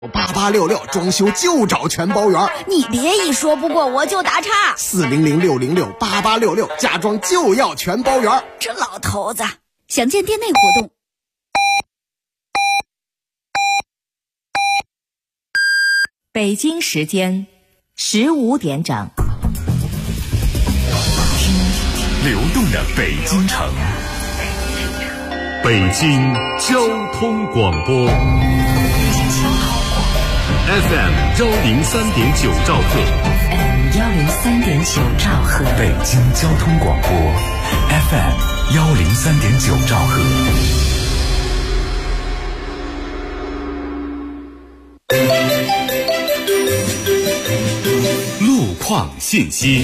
8866装修就找全包圆。 你别一说不过我就打岔。 400-606-8866，家装就要全包圆。 这老头子，详见店内活动。 北京时间15点整， 流动的北京城，北京交通广播 FM 103.9兆赫 103.9兆赫， 北京交通广播 FM 103.9兆赫。路况信息。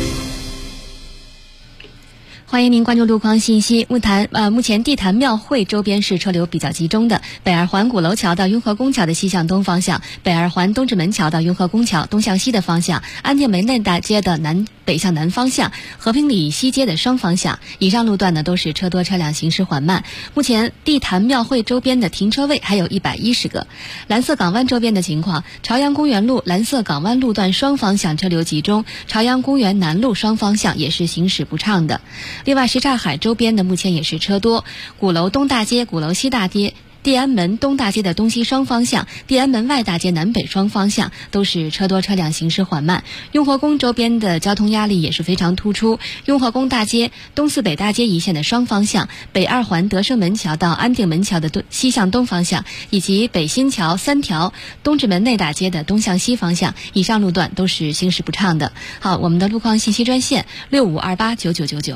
欢迎您关注路况信息。目前地坛庙会周边是车流比较集中的，北二环鼓楼桥到雍和宫桥的西向东方向，北二环东直门桥到雍和宫桥东向西的方向，安定门内大街的北向南方向，和平里西街的双方向，以上路段呢都是车多车辆行驶缓慢。目前地坛庙会周边的停车位还有110个。蓝色港湾周边的情况，朝阳公园路蓝色港湾路段双方向车流集中，朝阳公园南路双方向也是行驶不畅的。另外，什刹海周边的目前也是车多，鼓楼东大街、鼓楼西大街、地安门东大街的东西双方向，地安门外大街南北双方向都是车多车辆行驶缓慢。雍和宫周边的交通压力也是非常突出，雍和宫大街、东四北大街一线的双方向，北二环德胜门桥到安定门桥的西向东方向，以及北新桥3条东直门内大街的东向西方向，以上路段都是行驶不畅的。好，我们的路况信息专线65289999。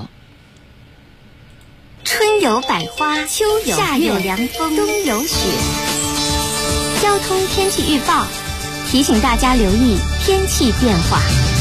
春有百花，秋有夏有凉风，冬有雪。交通天气预报提醒大家留意天气变化。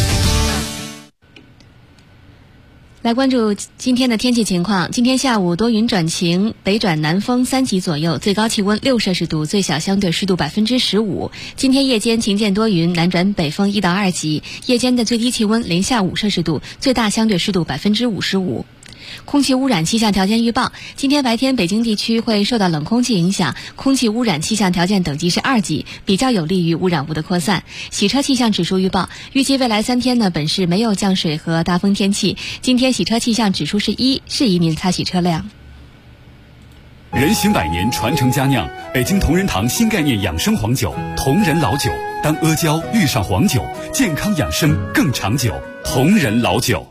来关注今天的天气情况。今天下午多云转晴，北转南风3级左右，最高气温6摄氏度，最小相对湿度15%。今天夜间晴间多云，南转北风1到2级，夜间的最低气温零下5摄氏度，最大相对湿度55%。空气污染气象条件预报，今天白天北京地区会受到冷空气影响，空气污染气象条件等级是2级，比较有利于污染物的扩散。洗车气象指数预报，预计未来3天呢，本市没有降水和大风天气。今天洗车气象指数是1，适宜您擦洗车辆。 人行百年，传承佳酿，北京同仁堂新概念养生黄酒，同仁老酒。当阿胶遇上黄酒，健康养生更长久。同仁老酒。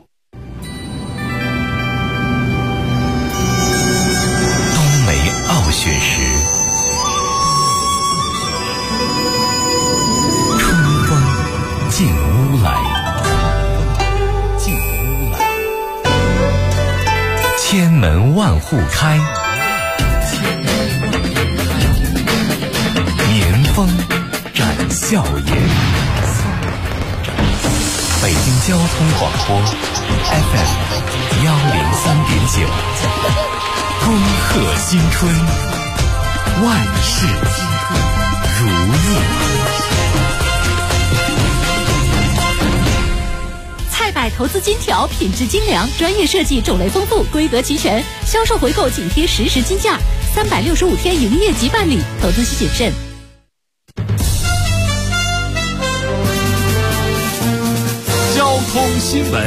傲雪时，春风进屋来，千门万户开，年风展笑颜。北京交通广播 FM 103.9。恭贺新春，万事如意。 菜百投资金条，品质精良，专业设计，种类丰富，规格齐全，销售回购紧贴实时金价，365天营业即办理，投资需谨慎。 交通新闻。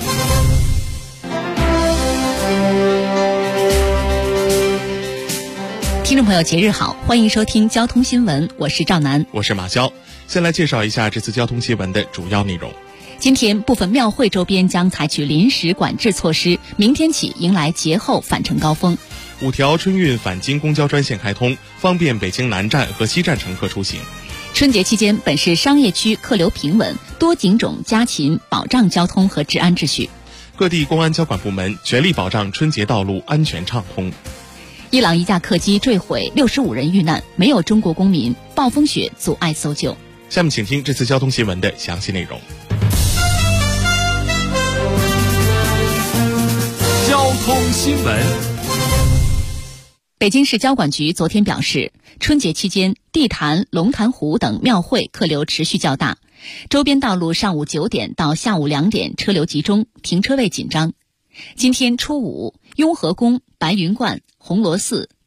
听众朋友，节日好，欢迎收听交通新闻，我是赵楠， 我是马潇。先来介绍一下这次交通新闻的主要内容。 今天部分庙会周边将采取临时管制措施，明天起迎来节后返程高峰。 5条春运返京公交专线开通，方便北京南站和西站乘客出行。 春节期间，本市商业区客流平稳，多警种加勤保障交通和治安秩序。 各地公安交管部门全力保障春节道路安全畅通。 伊朗一架客机坠毁，65人遇难，没有中国公民，暴风雪阻碍搜救。 下面请听这次交通新闻的详细内容。 交通新闻。 北京市交管局昨天表示，春节期间地坛、龙潭湖等庙会客流持续较大，周边道路上午9点到下午2点车流集中，停车位紧张。今天初五，雍和宫、白云观、红螺寺、太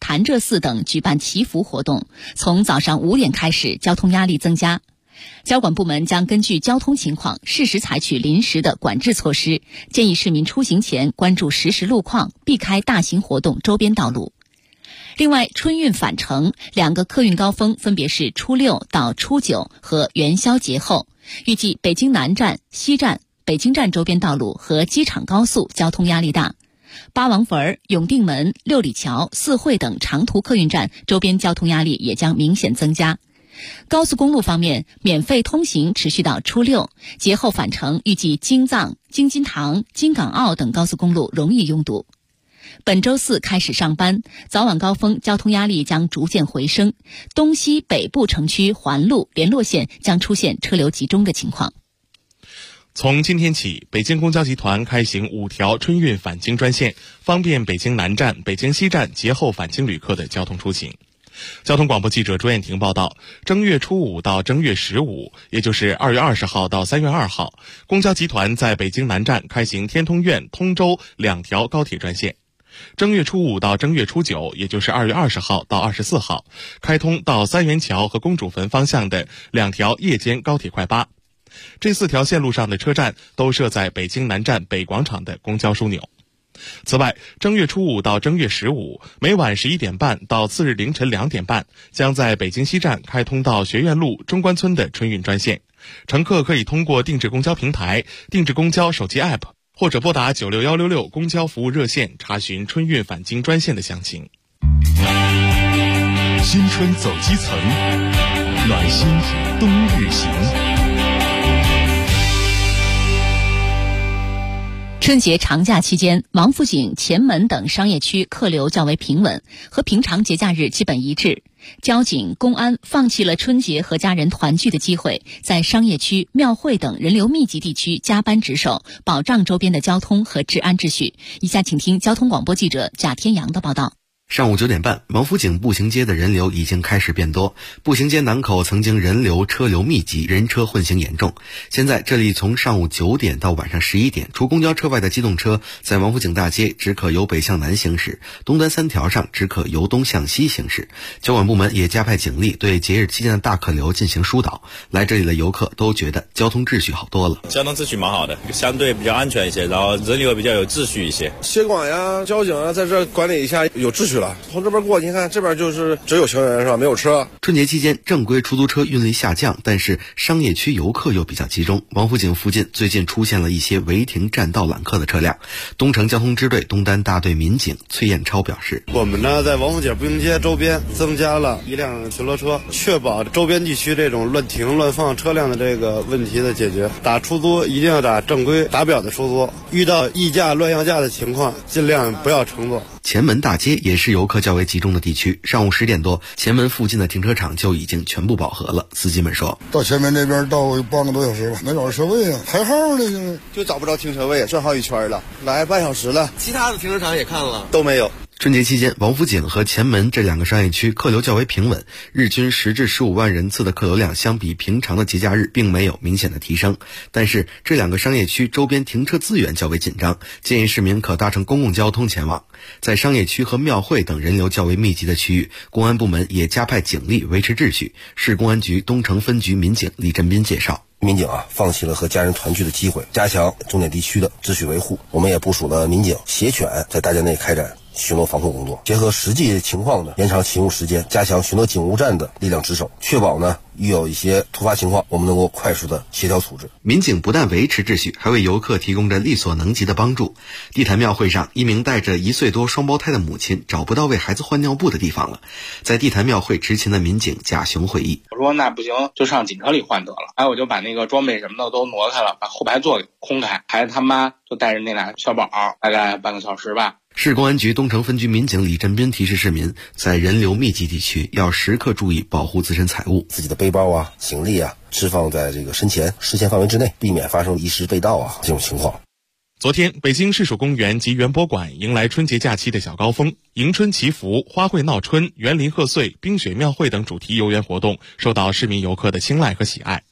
潭柘寺等举办祈福活动，从早上5点开始，交通压力增加。交管部门将根据交通情况适时采取临时的管制措施，建议市民出行前关注实时路况，避开大型活动周边道路。另外，春运返程2个客运高峰分别是初6到初9和元宵节后，预计北京南站、西站、北京站周边道路和机场高速交通压力大。八王坟、永定门、六里桥、四惠等长途客运站周边交通压力也将明显增加。高速公路方面，免费通行持续到初6，节后返程预计京藏、京津塘、京港澳等高速公路容易拥堵。本周4开始上班，早晚高峰交通压力将逐渐回升，东西北部城区环路、联络线将出现车流集中的情况。 从今天起，北京公交集团开行5条春运返京专线，方便北京南站、北京西站节后返京旅客的交通出行。交通广播记者朱艳婷报道，正月初5到正月15，也就是2月20号到3月2号，公交集团在北京南站开行天通苑、通州2条高铁专线。正月初5到正月初9，也就是2月20号到24号，开通到三元桥和公主坟方向的2条夜间高铁快8。这4条线路上的车站都设在北京南站北广场的公交枢纽。此外，正月初5到正月15，每晚11点半到次日凌晨2点半，将在北京西站开通到学院路、中关村的春运专线。乘客可以通过定制公交平台、定制公交手机 App 或者拨打96166公交服务热线查询春运返京专线的详情。 新春走基层，暖心冬日行。 春节长假期间，王府井、前门等商业区客流较为平稳，和平常节假日基本一致。交警、公安放弃了春节和家人团聚的机会，在商业区、庙会等人流密集地区加班值守，保障周边的交通和治安秩序。以下请听交通广播记者贾天阳的报道。 上午9点半，王府井步行街的人流已经开始变多。步行街南口曾经人流车流密集，人车混行严重。现在这里从上午9点到晚上11点，除公交车外的机动车在王府井大街只可由北向南行驶，东单3条上只可由东向西行驶。交管部门也加派警力对节日期间的大客流进行疏导。来这里的游客都觉得交通秩序好多了。 交通秩序蛮好的，相对比较安全一些，然后人流比较有秩序一些。 协管呀、交警啊，在这管理一下，有秩序了。从这边过，你看这边就是只有行人是吧？没有车。 春节期间，正规出租车运力下降，但是商业区游客又比较集中。王府井附近最近出现了一些违停占道揽客的车辆。东城交通支队东单大队民警崔彦超表示， 我们呢在王府井步行街周边增加了1辆巡逻车，确保周边地区这种乱停乱放车辆的这个问题的解决。打出租一定要打正规打表的出租，遇到溢价乱要价的情况尽量不要乘坐。 前门大街也是游客较为集中的地区，上午10点多，前门附近的停车场就已经全部饱和了。司机们说， 到前门这边到半个多小时吧，没找着车位啊，排号呢， 就找不着停车位，转好几圈了，来半小时了。 其他的停车场也看了， 都没有。 春节期间，王府井和前门这2个商业区客流较为平稳，日均10至15万人次的客流量相比平常的节假日并没有明显的提升。但是这2个商业区周边停车资源较为紧张，建议市民可搭乘公共交通前往。在商业区和庙会等人流较为密集的区域，公安部门也加派警力维持秩序。市公安局东城分局民警李振斌介绍， 民警放弃了和家人团聚的机会，加强重点地区的秩序维护。我们也部署了民警携犬在大街内开展巡逻防控工作，结合实际情况呢，延长勤务时间，加强巡逻警务站的力量值守，确保呢遇有一些突发情况，我们能够快速的协调处置。 民警不但维持秩序，还为游客提供着力所能及的帮助。地坛庙会上，一名带着1岁多双胞胎的母亲找不到为孩子换尿布的地方了。在地坛庙会执勤的民警贾雄会议， 我说那不行，就上警车里换得了。我就把那个装备什么的都挪开了，把后排座给空开，孩子他妈就带着那俩小宝，大概半个小时吧。 市公安局东城分局民警李振斌提示市民，在人流密集地区要时刻注意保护自身财物， 自己的背包啊、行李啊，置放在这个身前视线范围之内，避免发生遗失被盗这种情况。 昨天，北京市属公园及园博馆迎来春节假期的小高峰，迎春祈福、花卉闹春、园林贺岁、冰雪庙会等主题游园活动受到市民游客的青睐和喜爱。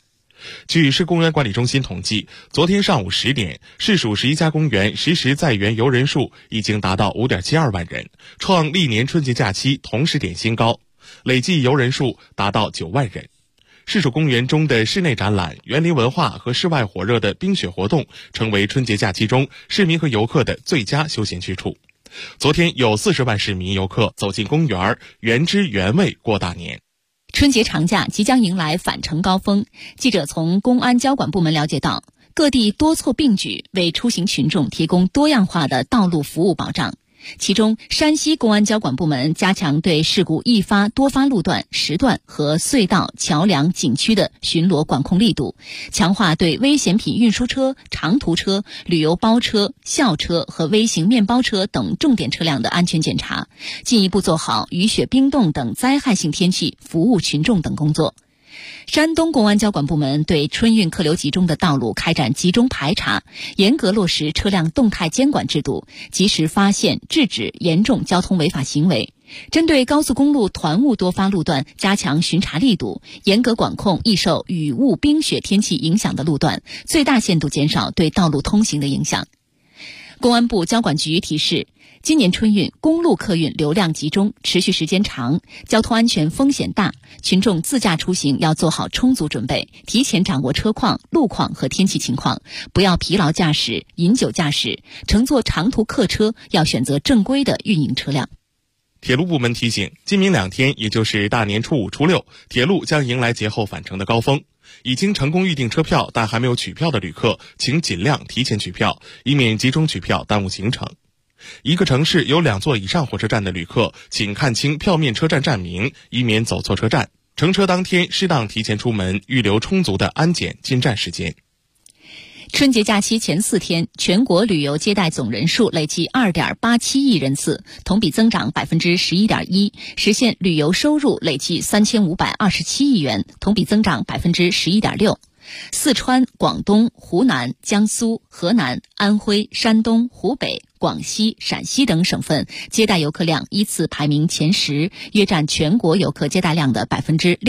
据市公园管理中心统计，昨天上午10点，市属11家公园实时在园游人数已经达到 5.72 万人，创历年春节假期同时点新高，累计游人数达到9万人。市属公园中的室内展览、园林文化和室外火热的冰雪活动，成为春节假期中市民和游客的最佳休闲去处。昨天有40万市民游客走进公园，原汁原味过大年。 春节长假即将迎来返程高峰，记者从公安交管部门了解到，各地多措并举，为出行群众提供多样化的道路服务保障。其中，山西公安交管部门加强对事故易发多发路段、时段和隧道、桥梁、景区的巡逻管控力度，强化对危险品运输车、长途车、旅游包车、校车和微型面包车等重点车辆的安全检查，进一步做好雨雪冰冻等灾害性天气服务群众等工作。山东公安交管部门对春运客流集中的道路开展集中排查，严格落实车辆动态监管制度，及时发现制止严重交通违法行为。针对高速公路团雾多发路段，加强巡查力度，严格管控易受雨雾冰雪天气影响的路段，最大限度减少对道路通行的影响。公安部交管局提示，今年春运公路客运流量集中，持续时间长，交通安全风险大，群众自驾出行要做好充足准备，提前掌握车况、路况和天气情况，不要疲劳驾驶、饮酒驾驶，乘坐长途客车要选择正规的运营车辆。 铁路部门提醒，今明2天，也就是大年初5、初6，铁路将迎来节后返程的高峰。已经成功预订车票但还没有取票的旅客，请尽量提前取票，以免集中取票耽误行程。一个城市有2座以上火车站的旅客，请看清票面车站站名，以免走错车站。乘车当天适当提前出门，预留充足的安检进站时间。 春节假期前4天，全国旅游接待总人数累计2.87亿人次，同比增长11.1%，实现旅游收入累计3527亿元，同比增长11.6%。四川、广东、湖南、江苏、河南、安徽、山东、湖北、广西、陕西等省份接待游客量依次排名前10，约占全国游客接待量的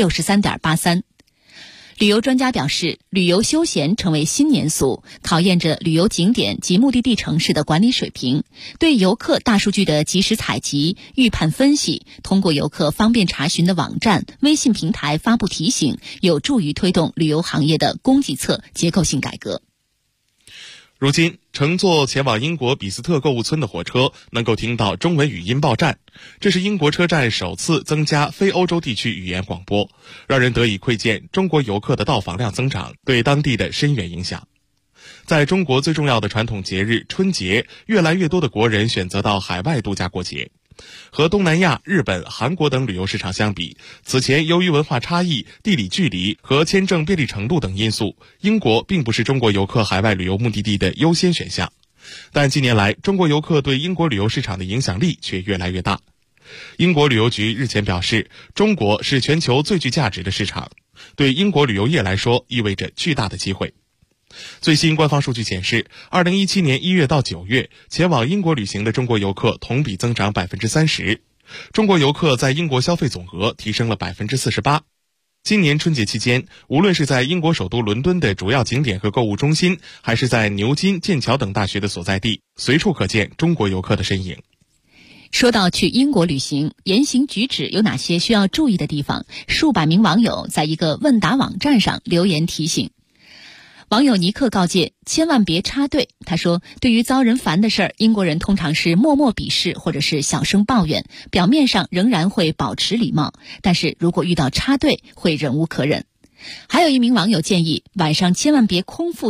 63.83%。旅游专家表示，旅游休闲成为新年俗，考验着旅游景点及目的地城市的管理水平。对游客大数据的及时采集、预判分析，通过游客方便查询的网站、微信平台发布提醒，有助于推动旅游行业的供给侧结构性改革。 如今，乘坐前往英国比斯特购物村的火车能够听到中文语音报站，这是英国车站首次增加非欧洲地区语言广播，让人得以窥见中国游客的到访量增长对当地的深远影响。在中国最重要的传统节日春节，越来越多的国人选择到海外度假过节。和东南亚、日本、韩国等旅游市场相比，此前由于文化差异、地理距离和签证便利程度等因素，英国并不是中国游客海外旅游目的地的优先选项。但近年来，中国游客对英国旅游市场的影响力却越来越大。英国旅游局日前表示，中国是全球最具价值的市场，对英国旅游业来说意味着巨大的机会。最新官方数据显示，2017年1月到9月，前往英国旅行的中国游客同比增长30%，中国游客在英国消费总额提升了48%。今年春节期间，无论是在英国首都伦敦的主要景点和购物中心，还是在牛津、剑桥等大学的所在地，随处可见中国游客的身影。 说到去英国旅行，言行举止有哪些需要注意的地方？数百名网友在一个问答网站上留言提醒。网友尼克告诫，千万别插队。他说，对于遭人烦的事儿，英国人通常是默默鄙视或者是小声抱怨，表面上仍然会保持礼貌，但是如果遇到插队，会忍无可忍。还有一名网友建议，晚上千万别空腹